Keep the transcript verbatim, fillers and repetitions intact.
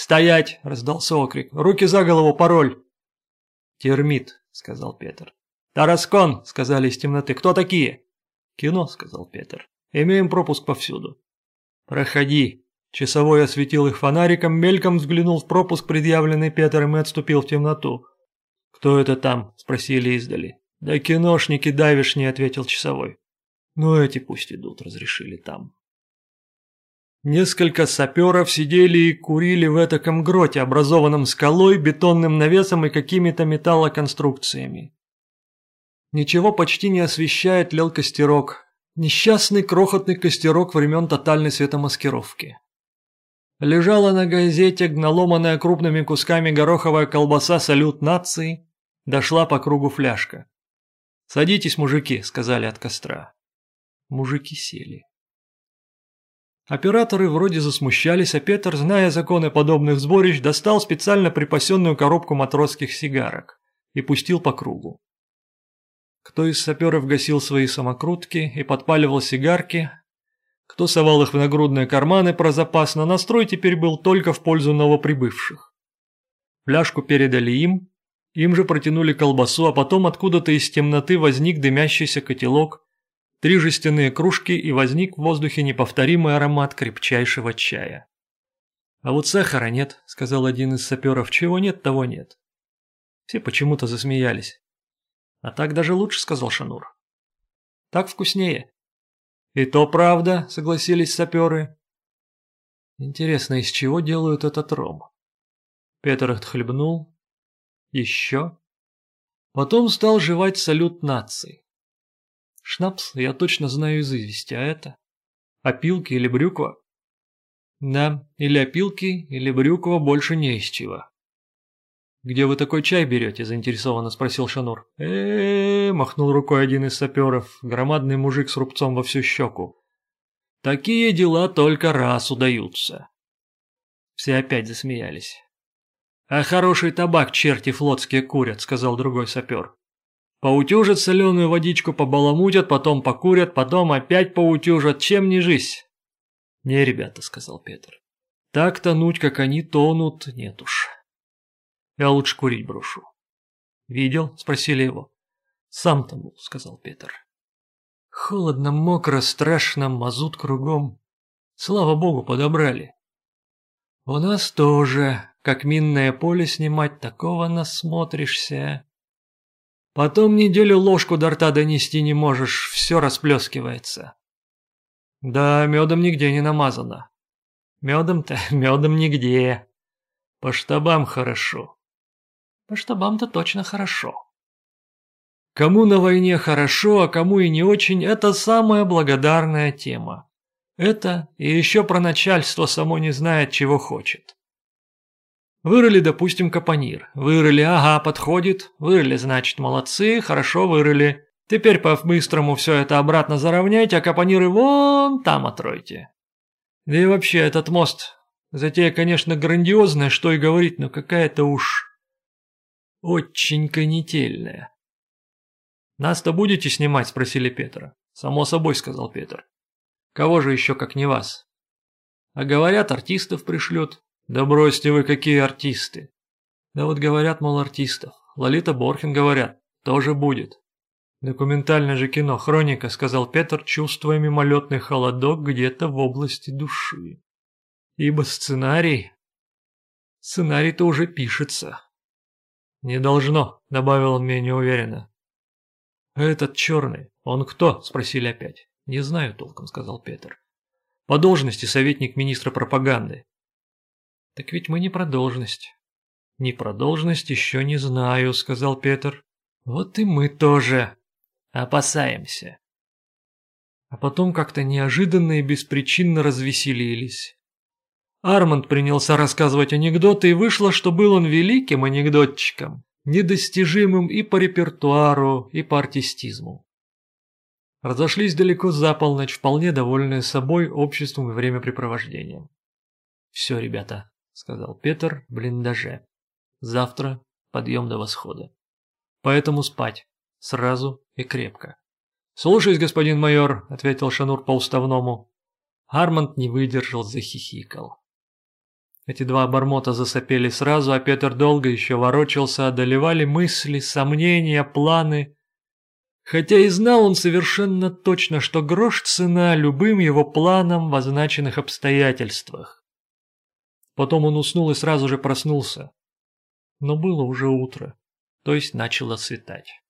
«Стоять!» – раздался окрик. «Руки за голову, пароль!» «Термит», – сказал Петр. «Тараскон», – сказали из темноты. «Кто такие?» «Кино», – сказал Петр. «Имеем пропуск повсюду». «Проходи». Часовой осветил их фонариком, мельком взглянул в пропуск, предъявленный Петром, и отступил в темноту. «Кто это там?» – спросили издали. «Да киношники давишние», – ответил часовой. «Ну эти пусть идут», – разрешили там. Несколько саперов сидели и курили в этаком гроте, образованном скалой, бетонным навесом и какими-то металлоконструкциями. Ничего почти не освещает тлел костерок. Несчастный крохотный костерок времен тотальной светомаскировки. Лежала на газете наломанная крупными кусками гороховая колбаса «Салют нации», дошла по кругу фляжка. «Садитесь, мужики», — сказали от костра. Мужики сели. Операторы вроде засмущались, а Петр, зная законы подобных сборищ, достал специально припасенную коробку матросских сигарок и пустил по кругу. Кто из саперов гасил свои самокрутки и подпаливал сигарки, кто совал их в нагрудные карманы про запас, но настрой теперь был только в пользу новоприбывших. Фляжку передали им, им же протянули колбасу, а потом откуда-то из темноты возник дымящийся котелок, три жестяные кружки, и возник в воздухе неповторимый аромат крепчайшего чая. «А вот сахара нет», — сказал один из саперов. «Чего нет, того нет». Все почему-то засмеялись. «А так даже лучше», — сказал Шанур. «Так вкуснее». «И то правда», — согласились саперы. «Интересно, из чего делают этот ром?» Петр отхлебнул. Еще. Потом стал жевать «Салют нации». «Шнапс я точно знаю из извести, а это? Опилки или брюква?» «Да, или опилки, или брюква, больше не из чего». «Где вы такой чай берете?» – заинтересованно спросил Шанур. э махнул рукой один из саперов, громадный мужик с рубцом во всю щеку. «Такие дела только раз удаются». Все опять засмеялись. «А хороший табак черти флотские курят», – сказал другой сапер. «Поутюжат соленую водичку, побаламутят, потом покурят, потом опять поутюжат, чем не жизнь». «Не, ребята», – сказал Петр. «Так тонуть, как они тонут, нет уж. Я лучше курить брошу». «Видел?» – спросили его. «Сам тонул», – сказал Петр. «Холодно, мокро, страшно, мазут кругом. Слава богу, подобрали. У нас тоже, как минное поле снимать, такого насмотришься. Потом неделю ложку до рта донести не можешь, все расплескивается. Да, медом нигде не намазано. Медом-то, медом нигде. По штабам хорошо». «По штабам-то точно хорошо». Кому на войне хорошо, а кому и не очень – это самая благодарная тема. Это и еще про начальство само не знает, чего хочет. Вырыли, допустим, капонир. Вырыли, ага, подходит. Вырыли, значит, молодцы, хорошо вырыли. Теперь по-быстрому все это обратно заровняйте, а капониры вон там отройте. Да и вообще, этот мост, затея, конечно, грандиозная, что и говорить, но какая-то уж очень конетельная. «Нас-то будете снимать?» – спросили Петра. «Само собой», – сказал Петр. «Кого же еще, как не вас?» «А говорят, артистов пришлют». «Да бросьте вы, какие артисты!» «Да вот говорят, мол, артистов. Лолита Борхен, говорят, тоже будет». «Документальное же кино, хроника», – сказал Петр, чувствуя мимолетный холодок где-то в области души. «Ибо сценарий... Сценарий-то уже пишется». «Не должно», – добавил он мне неуверенно. «Этот черный, он кто?» – спросили опять. «Не знаю толком», – сказал Петр. «По должности советник министра пропаганды». «Так ведь мы не про должность». «Не про должность еще не знаю», – сказал Петр. «Вот и мы тоже опасаемся». А потом как-то неожиданно и беспричинно развеселились. Арманд принялся рассказывать анекдоты, и вышло, что был он великим анекдотчиком, недостижимым и по репертуару, и по артистизму. Разошлись далеко за полночь, вполне довольные собой, обществом и времяпрепровождением. «Все, ребята», — сказал Петр в блиндаже. «Завтра подъем до восхода. Поэтому спать. Сразу и крепко». «Слушаюсь, господин майор», — ответил Шанур по-уставному. Арманд не выдержал, захихикал. Эти два обормота засопели сразу, а Петр долго еще ворочался, одолевали мысли, сомнения, планы. Хотя и знал он совершенно точно, что грош цена любым его планам в означенных обстоятельствах. Потом он уснул и сразу же проснулся. Но было уже утро, то есть начало светать.